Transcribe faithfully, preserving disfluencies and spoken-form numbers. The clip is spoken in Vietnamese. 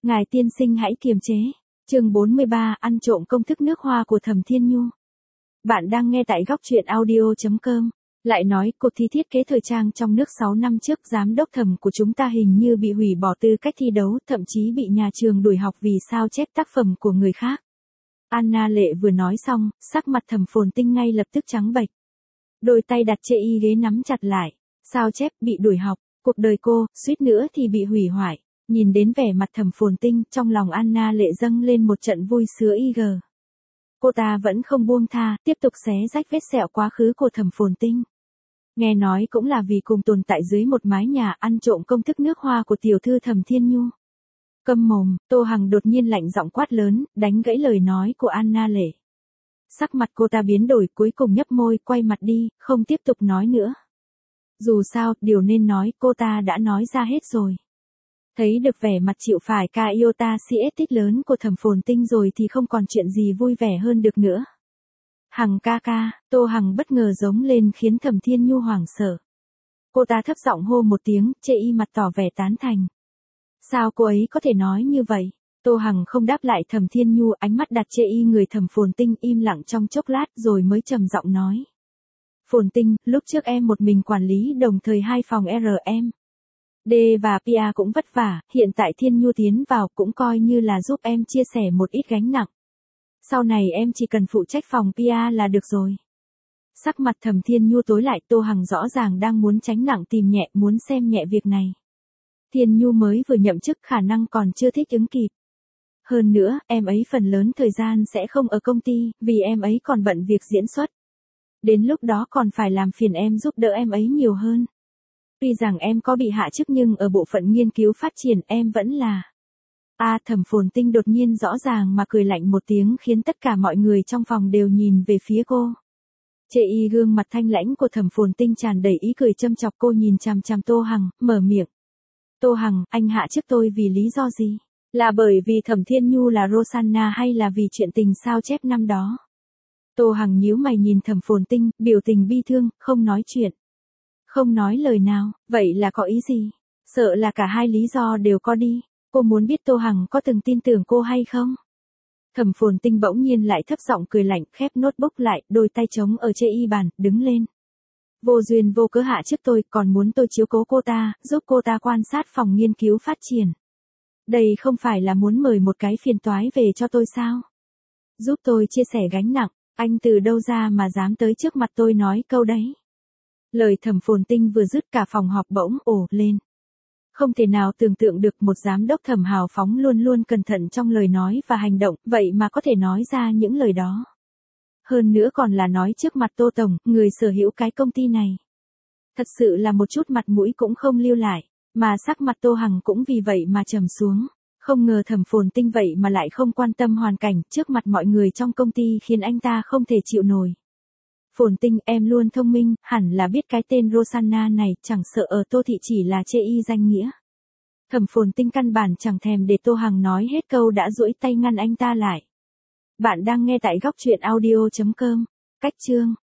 Ngài tiên sinh hãy kiềm chế. Chương bốn mươi ba, ăn trộm công thức nước hoa của Thẩm Thiên Nhu. Bạn đang nghe tại góc truyện audio chấm com. Lại nói, cuộc thi thiết kế thời trang trong nước sáu năm trước giám đốc Thẩm của chúng ta hình như bị hủy bỏ tư cách thi đấu, thậm chí bị nhà trường đuổi học vì sao chép tác phẩm của người khác. Anna Lệ vừa nói xong, sắc mặt Thẩm Phồn Tinh ngay lập tức trắng bệch. Đôi tay đặt trên y ghế nắm chặt lại. Sao chép, bị đuổi học, cuộc đời cô, suýt nữa thì bị hủy hoại. Nhìn đến vẻ mặt Thẩm Phồn Tinh, trong lòng Anna Lệ dâng lên một trận vui sướng y gờ. Cô ta vẫn không buông tha, tiếp tục xé rách vết sẹo quá khứ của Thẩm Phồn Tinh. Nghe nói cũng là vì cùng tồn tại dưới một mái nhà ăn trộm công thức nước hoa của tiểu thư Thẩm Thiên Nhu. Câm mồm, Tô Hằng đột nhiên lạnh giọng quát lớn, đánh gãy lời nói của Anna Lệ. Sắc mặt cô ta biến đổi, cuối cùng nhấp môi, quay mặt đi, không tiếp tục nói nữa. Dù sao, điều nên nói, cô ta đã nói ra hết rồi. Thấy được vẻ mặt chịu phải ca iota si tích lớn của Thẩm Phồn Tinh rồi thì không còn chuyện gì vui vẻ hơn được nữa. Hằng ca ca, Tô Hằng bất ngờ giống lên khiến Thẩm Thiên Nhu hoảng sợ. Cô ta thấp giọng hô một tiếng, chê y mặt tỏ vẻ tán thành. Sao cô ấy có thể nói như vậy? Tô Hằng không đáp lại Thẩm Thiên Nhu, ánh mắt đặt chê y người Thẩm Phồn Tinh, im lặng trong chốc lát rồi mới trầm giọng nói. Phồn Tinh, lúc trước em một mình quản lý đồng thời hai phòng R M. D và pê a cũng vất vả, hiện tại Thiên Nhu tiến vào cũng coi như là giúp em chia sẻ một ít gánh nặng. Sau này em chỉ cần phụ trách phòng pê a là được rồi. Sắc mặt Thẩm Thiên Nhu tối lại, Tô Hằng rõ ràng đang muốn tránh nặng tìm nhẹ, muốn xem nhẹ việc này. Thiên Nhu mới vừa nhậm chức, khả năng còn chưa thích ứng kịp. Hơn nữa, em ấy phần lớn thời gian sẽ không ở công ty, vì em ấy còn bận việc diễn xuất. Đến lúc đó còn phải làm phiền em giúp đỡ em ấy nhiều hơn. Tuy rằng em có bị hạ chức nhưng ở bộ phận nghiên cứu phát triển em vẫn là... A à, Thẩm Phồn Tinh đột nhiên rõ ràng mà cười lạnh một tiếng khiến tất cả mọi người trong phòng đều nhìn về phía cô. Chê y gương mặt thanh lãnh của Thẩm Phồn Tinh tràn đầy ý cười châm chọc, cô nhìn chằm chằm Tô Hằng, mở miệng. Tô Hằng, anh hạ chức tôi vì lý do gì? Là bởi vì Thẩm Thiên Nhu là Rosanna hay là vì chuyện tình sao chép năm đó? Tô Hằng nhíu mày nhìn Thẩm Phồn Tinh, biểu tình bi thương, không nói chuyện. Không nói lời nào, vậy là có ý gì? Sợ là cả hai lý do đều có đi. Cô muốn biết Tô Hằng có từng tin tưởng cô hay không? Thẩm Phồn Tinh bỗng nhiên lại thấp giọng cười lạnh, khép notebook lại, đôi tay trống ở trên y bàn, đứng lên. Vô duyên vô cớ hạ chức tôi, còn muốn tôi chiếu cố cô ta, giúp cô ta quan sát phòng nghiên cứu phát triển. Đây không phải là muốn mời một cái phiền toái về cho tôi sao? Giúp tôi chia sẻ gánh nặng, anh từ đâu ra mà dám tới trước mặt tôi nói câu đấy? Lời Thẩm Phồn Tinh vừa dứt cả phòng họp bỗng ồ lên. Không thể nào tưởng tượng được một giám đốc Thẩm hào phóng luôn luôn cẩn thận trong lời nói và hành động, vậy mà có thể nói ra những lời đó. Hơn nữa còn là nói trước mặt Tô Tổng, người sở hữu cái công ty này. Thật sự là một chút mặt mũi cũng không lưu lại, mà sắc mặt Tô Hằng cũng vì vậy mà trầm xuống. Không ngờ Thẩm Phồn Tinh vậy mà lại không quan tâm hoàn cảnh trước mặt mọi người trong công ty khiến anh ta không thể chịu nổi. Phồn Tinh, em luôn thông minh, hẳn là biết cái tên Rosanna này, chẳng sợ ở Tô Thị chỉ là chê y danh nghĩa. Thẩm Phồn Tinh căn bản chẳng thèm để Tô Hằng nói hết câu đã duỗi tay ngăn anh ta lại. Bạn đang nghe tại góc truyện audio chấm com. Cách chương